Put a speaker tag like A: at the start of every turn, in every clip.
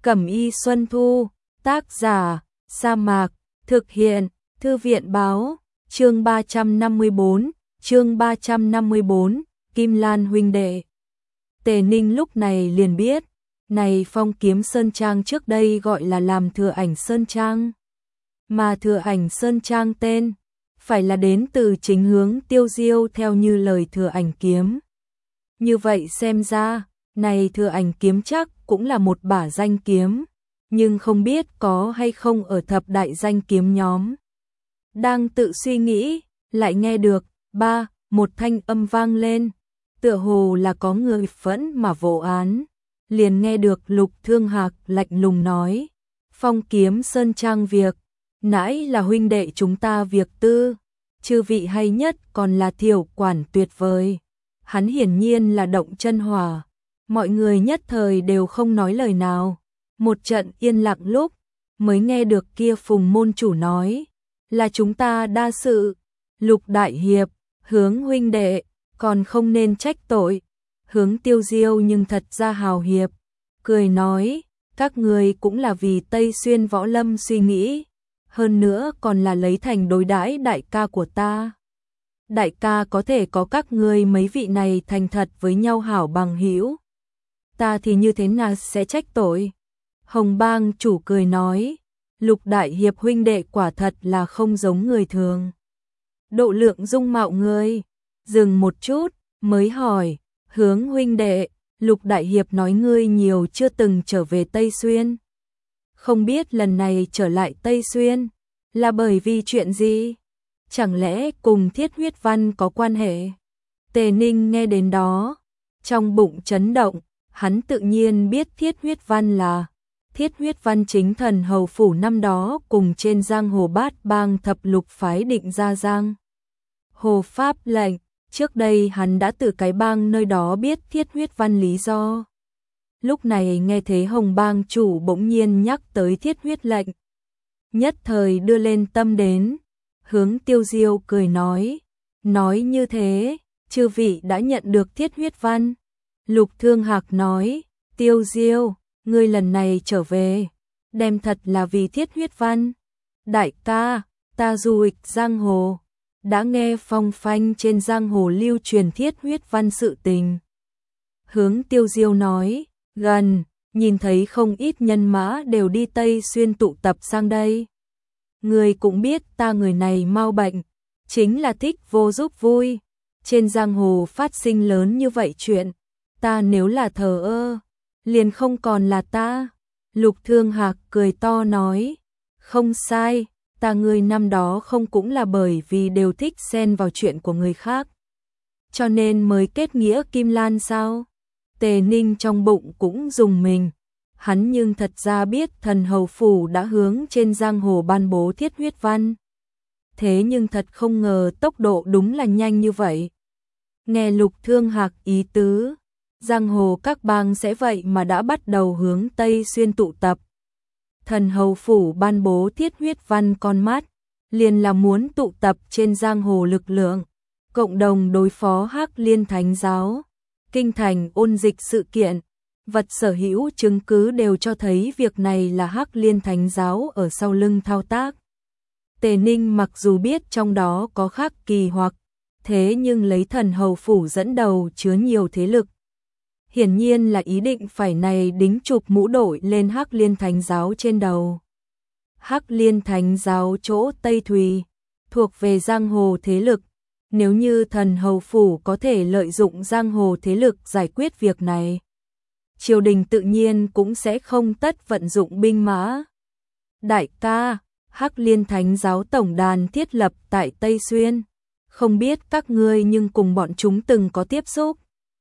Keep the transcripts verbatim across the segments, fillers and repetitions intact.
A: Cẩm y Xuân Thu, tác giả, Sa Mạc, thực hiện, Thư viện Báo, chương ba trăm năm mươi bốn, chương ba trăm năm mươi bốn, Kim Lan huynh đệ. Tề Ninh lúc này liền biết, này Phong Kiếm Sơn Trang trước đây gọi là làm Thừa Ảnh Sơn Trang. Mà Thừa Ảnh Sơn Trang tên, phải là đến từ chính hướng Tiêu Diêu theo như lời Thừa Ảnh Kiếm. Như vậy xem ra, này Thừa Ảnh Kiếm chắc cũng là một bả danh kiếm, nhưng không biết có hay không ở thập đại danh kiếm nhóm. Đang tự suy nghĩ, lại nghe được, ba, một thanh âm vang lên, tựa hồ là có người phẫn mà vô án. Liền nghe được Lục Thương Hạc lạnh lùng nói, Phong Kiếm Sơn Trang việc, nãy là huynh đệ chúng ta việc tư, chư vị hay nhất còn là thiểu quản tuyệt vời. Hắn hiển nhiên là động chân hỏa, mọi người nhất thời đều không nói lời nào. Một trận yên lặng lúc, mới nghe được kia Phùng môn chủ nói, là chúng ta đa sự, Lục đại hiệp, Hướng huynh đệ, còn không nên trách tội. Hướng Tiêu Diêu nhưng thật ra hào hiệp, cười nói, các người cũng là vì Tây Xuyên Võ Lâm suy nghĩ, hơn nữa còn là lấy thành đối đãi đại ca của ta. Đại ca có thể có các ngươi mấy vị này thành thật với nhau hảo bằng hữu, ta thì như thế nào sẽ trách tội. Hồng Bang chủ cười nói, Lục đại hiệp huynh đệ quả thật là không giống người thường. Độ lượng dung mạo ngươi, dừng một chút, mới hỏi, Hướng huynh đệ, Lục đại hiệp nói ngươi nhiều chưa từng trở về Tây Xuyên. Không biết lần này trở lại Tây Xuyên, là bởi vì chuyện gì? Chẳng lẽ cùng Thiết Huyết Văn có quan hệ? Tề Ninh nghe đến đó, trong bụng chấn động, hắn tự nhiên biết Thiết Huyết Văn là Thiết Huyết Văn chính thần hầu phủ năm đó cùng trên giang hồ bát bang thập lục phái định ra giang hồ pháp lệnh. Trước đây hắn đã từ cái bang nơi đó biết Thiết Huyết Văn lý do. Lúc này nghe thấy Hồng Bang chủ bỗng nhiên nhắc tới Thiết Huyết lệnh, nhất thời đưa lên tâm đến. Hướng Tiêu Diêu cười nói, nói như thế, chư vị đã nhận được Thiết Huyết Văn. Lục Thương Hạc nói, Tiêu Diêu, ngươi lần này trở về, đem thật là vì Thiết Huyết Văn. Đại ca, ta du lịch giang hồ, đã nghe phong phanh trên giang hồ lưu truyền Thiết Huyết Văn sự tình. Hướng Tiêu Diêu nói, gần, nhìn thấy không ít nhân mã đều đi Tây Xuyên tụ tập sang đây. Người cũng biết ta người này mau bệnh, chính là thích vô giúp vui. Trên giang hồ phát sinh lớn như vậy chuyện, ta nếu là thờ ơ, liền không còn là ta. Lục Thương Hạc cười to nói, không sai, ta người năm đó không cũng là bởi vì đều thích xen vào chuyện của người khác, cho nên mới kết nghĩa Kim Lan sao? Tề Ninh trong bụng cũng dùng mình, hắn nhưng thật ra biết thần hầu phủ đã hướng trên giang hồ ban bố Thiết Huyết Văn. Thế nhưng thật không ngờ tốc độ đúng là nhanh như vậy. Nghe Lục Thương Hạc ý tứ, giang hồ các bang sẽ vậy mà đã bắt đầu hướng Tây Xuyên tụ tập. Thần hầu phủ ban bố Thiết Huyết Văn con mắt, liền là muốn tụ tập trên giang hồ lực lượng, cộng đồng đối phó Hắc Liên Thánh Giáo. Kinh thành ôn dịch sự kiện, vật sở hữu chứng cứ đều cho thấy việc này là Hắc Liên Thánh Giáo ở sau lưng thao tác. Tề Ninh mặc dù biết trong đó có khác kỳ hoặc, thế nhưng lấy thần hầu phủ dẫn đầu chứa nhiều thế lực, hiển nhiên là ý định phải này đính chụp mũ đội lên Hắc Liên Thánh Giáo trên đầu. Hắc Liên Thánh Giáo chỗ Tây Thùy, thuộc về giang hồ thế lực, nếu như thần hầu phủ có thể lợi dụng giang hồ thế lực giải quyết việc này, triều đình tự nhiên cũng sẽ không tất vận dụng binh mã. Đại ca, Hắc Liên Thánh Giáo tổng đàn thiết lập tại Tây Xuyên, không biết các ngươi nhưng cùng bọn chúng từng có tiếp xúc.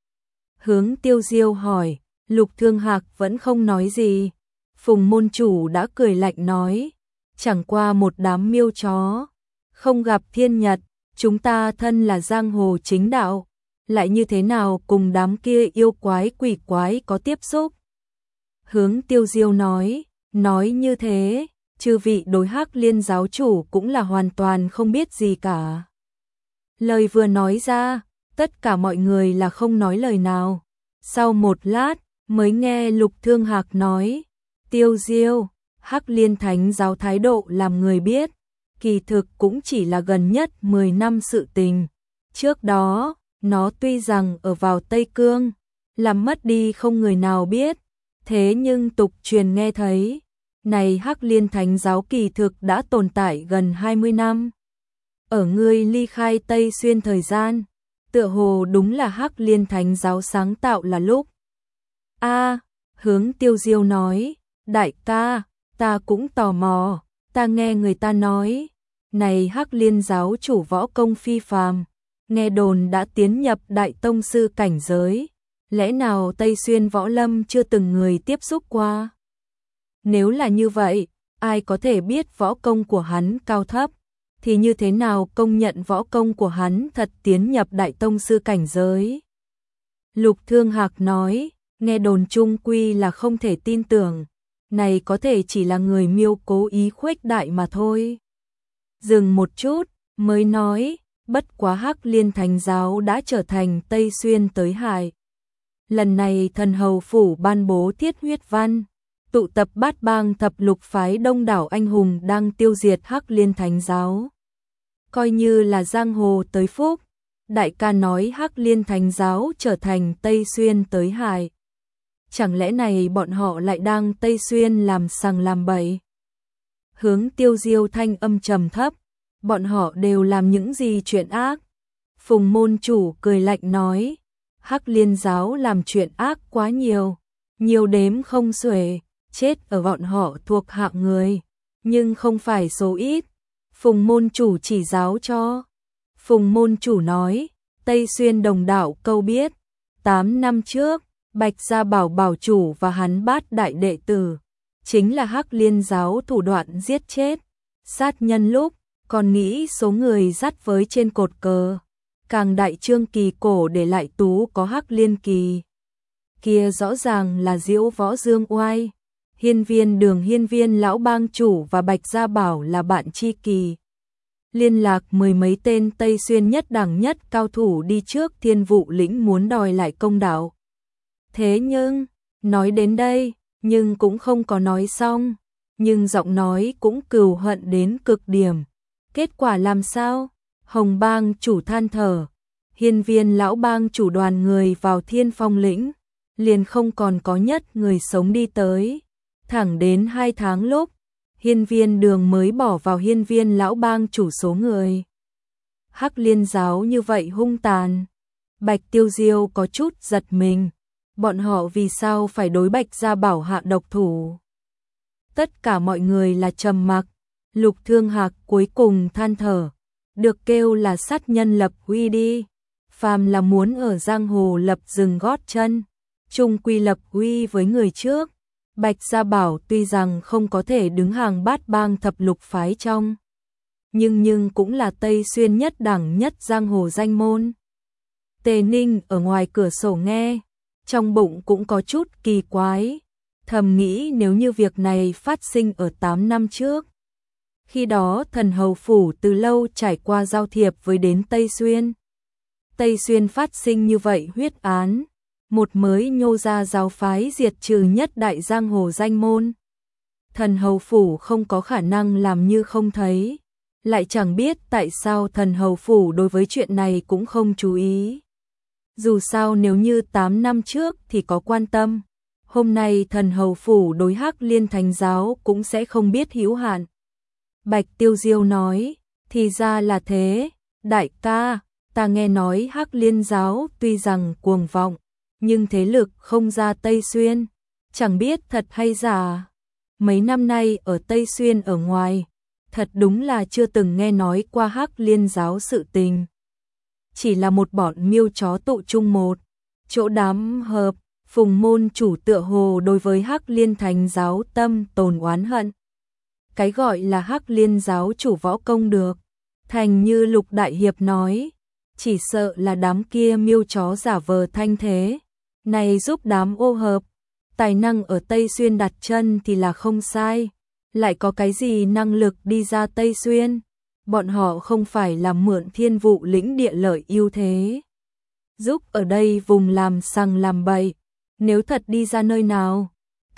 A: Hướng Tiêu Diêu hỏi, Lục Thương Hạc vẫn không nói gì. Phùng môn chủ đã cười lạnh nói, chẳng qua một đám miêu chó, không gặp thiên nhật, chúng ta thân là giang hồ chính đạo, lại như thế nào cùng đám kia yêu quái quỷ quái có tiếp xúc. Hướng Tiêu Diêu nói, nói như thế, chư vị đối Hắc Liên giáo chủ cũng là hoàn toàn không biết gì cả. Lời vừa nói ra, tất cả mọi người là không nói lời nào. Sau một lát, mới nghe Lục Thương Hạc nói, Tiêu Diêu, Hắc Liên Thánh giáo thái độ làm người biết, kỳ thực cũng chỉ là gần nhất mười năm sự tình. Trước đó, nó tuy rằng ở vào Tây Cương, làm mất đi không người nào biết, thế nhưng tục truyền nghe thấy, này Hắc Liên Thánh giáo kỳ thực đã tồn tại gần hai mươi năm. Ở ngươi ly khai Tây Xuyên thời gian, tựa hồ đúng là Hắc Liên Thánh giáo sáng tạo là lúc. A, Hướng Tiêu Diêu nói, đại ca, ta cũng tò mò, ta nghe người ta nói, này Hắc Liên giáo chủ võ công phi phàm, nghe đồn đã tiến nhập đại tông sư cảnh giới, lẽ nào Tây Xuyên võ lâm chưa từng người tiếp xúc qua? Nếu là như vậy, ai có thể biết võ công của hắn cao thấp, thì như thế nào công nhận võ công của hắn thật tiến nhập đại tông sư cảnh giới? Lục Thương Hạc nói, nghe đồn chung quy là không thể tin tưởng, này có thể chỉ là người miêu cố ý khuếch đại mà thôi. Dừng một chút, mới nói, bất quá Hắc Liên Thánh giáo đã trở thành Tây Xuyên tới Hải. Lần này thần hầu phủ ban bố thiết huyết văn, tụ tập bát bang thập lục phái đông đảo anh hùng đang tiêu diệt Hắc Liên Thánh giáo. Coi như là giang hồ tới phúc, đại ca nói Hắc Liên Thánh giáo trở thành Tây Xuyên tới Hải. Chẳng lẽ này bọn họ lại đang Tây Xuyên làm sằng làm bậy? Hướng Tiêu Diêu thanh âm trầm thấp, bọn họ đều làm những gì chuyện ác? Phùng môn chủ cười lạnh nói, Hắc Liên giáo làm chuyện ác quá nhiều, nhiều đếm không xuể, chết ở bọn họ thuộc hạng người, nhưng không phải số ít. Phùng môn chủ chỉ giáo cho. Phùng môn chủ nói, Tây Xuyên đồng đạo câu biết, tám năm trước, Bạch Gia Bảo bảo chủ và hắn bát đại đệ tử, chính là Hắc Liên giáo thủ đoạn giết chết, sát nhân lúc, còn nghĩ số người dắt với trên cột cờ. Càng đại trương kỳ cổ để lại tú có Hắc Liên kỳ. Kia rõ ràng là Diễu Võ Dương Oai. Hiên Viên Đường Hiên Viên lão bang chủ và Bạch Gia Bảo là bạn tri kỳ. Liên lạc mười mấy tên Tây Xuyên nhất đẳng nhất cao thủ đi trước Thiên Vụ lĩnh muốn đòi lại công đạo. Thế nhưng, nói đến đây, nhưng cũng không có nói xong, nhưng giọng nói cũng cừu hận đến cực điểm. Kết quả làm sao? Hồng bang chủ than thở, Hiên Viên lão bang chủ đoàn người vào Thiên Phong lĩnh, liền không còn có nhất người sống đi tới. Thẳng đến hai tháng lúc, Hiên Viên Đường mới bỏ vào Hiên Viên lão bang chủ số người. Hắc Liên giáo như vậy hung tàn. Bạch Tiêu Diêu có chút giật mình, bọn họ vì sao phải đối Bạch Gia Bảo hạ độc thủ? Tất cả mọi người là trầm mặc, Lục Thương Hạc cuối cùng than thở, được kêu là sát nhân lập uy đi, phàm là muốn ở giang hồ lập dừng gót chân, chung quy lập uy với người trước. Bạch Gia Bảo tuy rằng không có thể đứng hàng bát bang thập lục phái trong, nhưng nhưng cũng là Tây Xuyên nhất đẳng nhất giang hồ danh môn. Tề Ninh ở ngoài cửa sổ nghe, trong bụng cũng có chút kỳ quái, thầm nghĩ nếu như việc này phát sinh ở tám năm trước. Khi đó thần hầu phủ từ lâu trải qua giao thiệp với đến Tây Xuyên. Tây Xuyên phát sinh như vậy huyết án, một mới nhô ra giáo phái diệt trừ nhất đại giang hồ danh môn. Thần hầu phủ không có khả năng làm như không thấy, lại chẳng biết tại sao thần hầu phủ đối với chuyện này cũng không chú ý. Dù sao nếu như tám năm trước thì có quan tâm, hôm nay thần hầu phủ đối Hắc Liên Thánh giáo cũng sẽ không biết hữu hạn. Bạch Tiêu Diêu nói, thì ra là thế, đại ca, ta nghe nói Hắc Liên giáo tuy rằng cuồng vọng, nhưng thế lực không ra Tây Xuyên, chẳng biết thật hay giả. Mấy năm nay ở Tây Xuyên ở ngoài, thật đúng là chưa từng nghe nói qua Hắc Liên giáo sự tình. Chỉ là một bọn miêu chó tụ chung một chỗ đám hợp. Phùng môn chủ tựa hồ đối với Hắc Liên Thánh giáo tâm tồn oán hận. Cái gọi là Hắc Liên giáo chủ võ công được, thành như Lục Đại Hiệp nói, chỉ sợ là đám kia miêu chó giả vờ thanh thế, này giúp đám ô hợp, tài năng ở Tây Xuyên đặt chân thì là không sai, lại có cái gì năng lực đi ra Tây Xuyên, bọn họ không phải là mượn Thiên Vụ lĩnh địa lợi ưu thế, giúp ở đây vùng làm sằng làm bậy, nếu thật đi ra nơi nào,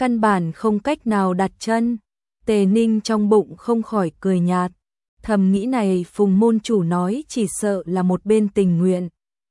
A: căn bản không cách nào đặt chân. Tề Ninh trong bụng không khỏi cười nhạt, thầm nghĩ này Phùng môn chủ nói chỉ sợ là một bên tình nguyện.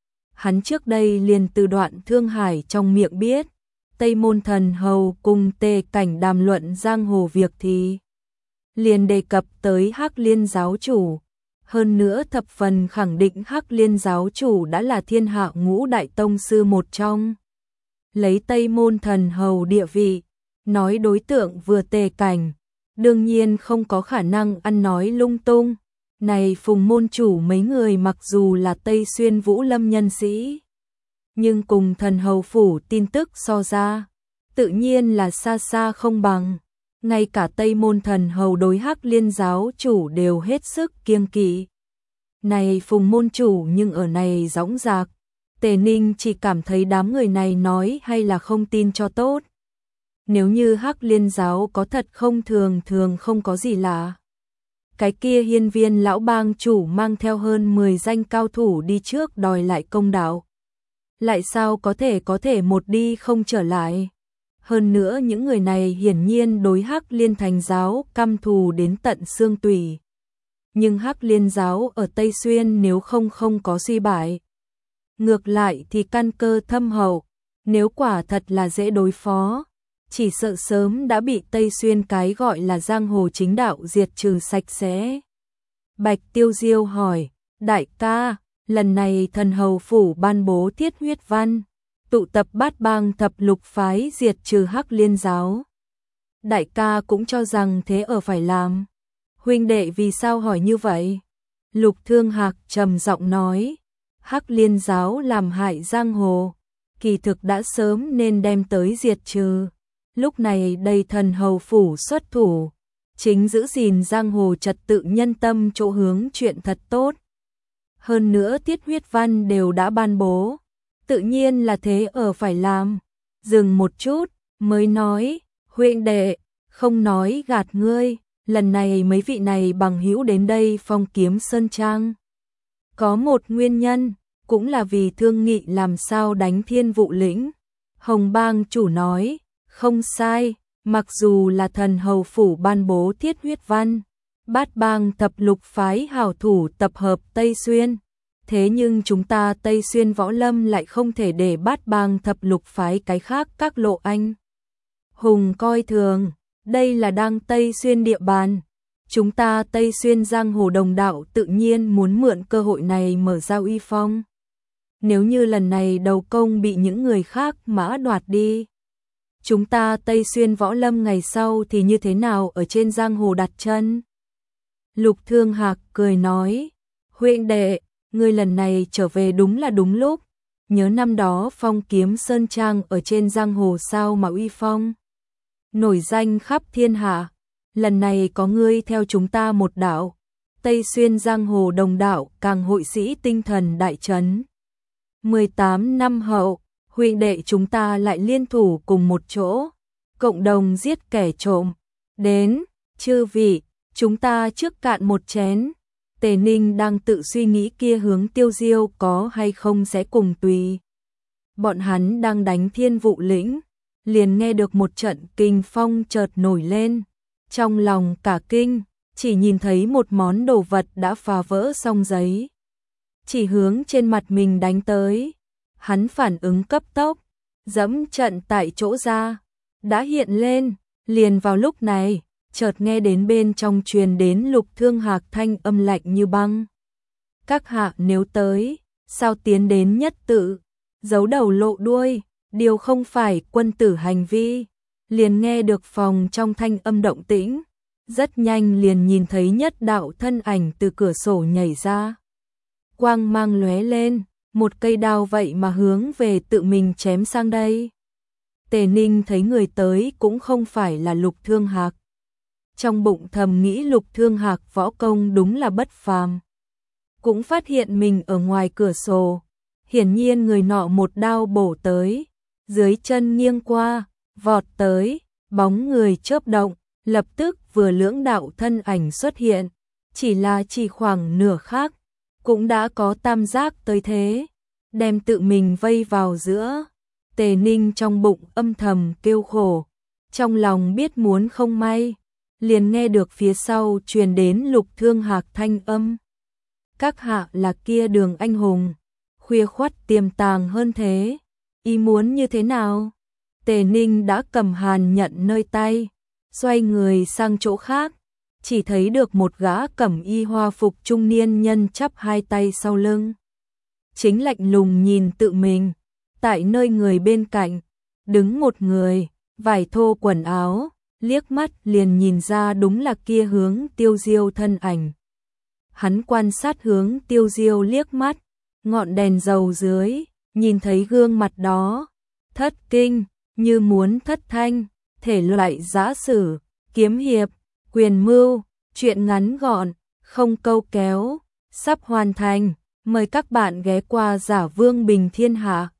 A: Hắn trước đây liền từ Đoạn Thương Hải trong miệng biết, Tây Môn Thần Hầu cùng Tề Cảnh đàm luận giang hồ việc thì liền đề cập tới Hắc Liên giáo chủ, hơn nữa thập phần khẳng định Hắc Liên giáo chủ đã là thiên hạ ngũ đại tông sư một trong. Lấy Tây Môn Thần Hầu địa vị, nói đối tượng vừa Tề Cảnh, đương nhiên không có khả năng ăn nói lung tung. Này Phùng môn chủ mấy người mặc dù là Tây Xuyên Vũ Lâm nhân sĩ, nhưng cùng Thần Hầu phủ tin tức so ra, tự nhiên là xa xa không bằng. Ngay cả Tây Môn Thần Hầu đối Hắc Liên giáo chủ đều hết sức kiêng kỵ. Này Phùng môn chủ nhưng ở này dõng dạc, Tề Ninh chỉ cảm thấy đám người này nói hay là không tin cho tốt. Nếu như Hắc Liên giáo có thật không thường thường không có gì lạ. Cái kia hiên viên lão bang chủ mang theo hơn mười danh cao thủ đi trước đòi lại công đạo. Lại sao có thể có thể một đi không trở lại. Hơn nữa những người này hiển nhiên đối Hắc Liên thành giáo căm thù đến tận xương tủy. Nhưng Hắc Liên giáo ở Tây Xuyên nếu không không có suy bại. Ngược lại thì căn cơ thâm hậu, nếu quả thật là dễ đối phó, chỉ sợ sớm đã bị Tây Xuyên cái gọi là giang hồ chính đạo diệt trừ sạch sẽ. Bạch Tiêu Diêu hỏi, đại ca, lần này Thần Hầu phủ ban bố thiết huyết văn, tụ tập bát bang thập lục phái diệt trừ Hắc Liên giáo. Đại ca cũng cho rằng thế ở phải làm. Huynh đệ vì sao hỏi như vậy? Lục Thương Hạc trầm giọng nói, Hắc Liên giáo làm hại giang hồ, kỳ thực đã sớm nên đem tới diệt trừ. Lúc này đây Thần Hầu phủ xuất thủ, chính giữ gìn giang hồ trật tự nhân tâm chỗ hướng chuyện thật tốt. Hơn nữa tiết huyết văn đều đã ban bố, tự nhiên là thế ở phải làm. Dừng một chút, mới nói, huynh đệ, không nói gạt ngươi, lần này mấy vị này bằng hữu đến đây Phong Kiếm Sơn Trang. Có một nguyên nhân, cũng là vì thương nghị làm sao đánh Thiên Vụ lĩnh. Hồng Bang chủ nói, không sai, mặc dù là Thần Hầu phủ ban bố thiết huyết văn, bát bang thập lục phái hảo thủ tập hợp Tây Xuyên, thế nhưng chúng ta Tây Xuyên võ lâm lại không thể để bát bang thập lục phái cái khác các lộ anh hùng coi thường, đây là đang Tây Xuyên địa bàn. Chúng ta Tây Xuyên giang hồ đồng đạo tự nhiên muốn mượn cơ hội này mở ra uy phong. Nếu như lần này đầu công bị những người khác mã đoạt đi, chúng ta Tây Xuyên võ lâm ngày sau thì như thế nào ở trên giang hồ đặt chân? Lục Thương Hạc cười nói, huynh đệ, ngươi lần này trở về đúng là đúng lúc. Nhớ năm đó Phong Kiếm Sơn Trang ở trên giang hồ sao mà uy phong, nổi danh khắp thiên hạ. Lần này có ngươi theo chúng ta một đạo, Tây Xuyên giang hồ đồng đạo càng hội sĩ tinh thần đại trấn. mười tám năm hậu, huynh đệ chúng ta lại liên thủ cùng một chỗ, cộng đồng giết kẻ trộm. Đến, chư vị, chúng ta trước cạn một chén. Tề Ninh đang tự suy nghĩ kia hướng Tiêu Diêu có hay không sẽ cùng tùy. Bọn hắn đang đánh Thiên Vụ lĩnh, liền nghe được một trận kinh phong chợt nổi lên. Trong lòng cả kinh, chỉ nhìn thấy một món đồ vật đã phá vỡ xong giấy, chỉ hướng trên mặt mình đánh tới. Hắn phản ứng cấp tốc, dẫm trận tại chỗ ra, đã hiện lên. Liền vào lúc này, chợt nghe đến bên trong truyền đến Lục Thương Hạc thanh âm lạnh như băng. Các hạ nếu tới, sao tiến đến nhất tự, giấu đầu lộ đuôi, điều không phải quân tử hành vi. Liền nghe được phòng trong thanh âm động tĩnh, rất nhanh liền nhìn thấy nhất đạo thân ảnh từ cửa sổ nhảy ra. Quang mang lóe lên, một cây đao vậy mà hướng về tự mình chém sang đây. Tề Ninh thấy người tới cũng không phải là Lục Thương Hạc. Trong bụng thầm nghĩ Lục Thương Hạc võ công đúng là bất phàm. Cũng phát hiện mình ở ngoài cửa sổ, hiển nhiên người nọ một đao bổ tới, dưới chân nghiêng qua, vọt tới, bóng người chớp động, lập tức vừa lưỡng đạo thân ảnh xuất hiện, chỉ là chỉ khoảng nửa khắc, cũng đã có tam giác tới thế, đem tự mình vây vào giữa. Tề Ninh trong bụng âm thầm kêu khổ, trong lòng biết muốn không may, liền nghe được phía sau truyền đến Lục Thương Hạc thanh âm. Các hạ là kia Đường anh hùng, khuya khoắt tiềm tàng hơn thế, ý muốn như thế nào? Tề Ninh đã cầm hàn nhận nơi tay, xoay người sang chỗ khác, chỉ thấy được một gã cẩm y hoa phục trung niên nhân chắp hai tay sau lưng. Chính lạnh lùng nhìn tự mình, tại nơi người bên cạnh, đứng một người, vải thô quần áo, liếc mắt liền nhìn ra đúng là kia Hướng Tiêu Diêu thân ảnh. Hắn quan sát Hướng Tiêu Diêu liếc mắt, ngọn đèn dầu dưới, nhìn thấy gương mặt đó, thất kinh, như muốn thất thanh, thể loại giã sử, kiếm hiệp, quyền mưu, chuyện ngắn gọn, không câu kéo, sắp hoàn thành, mời các bạn ghé qua Giả Vương Bình Thiên Hạ.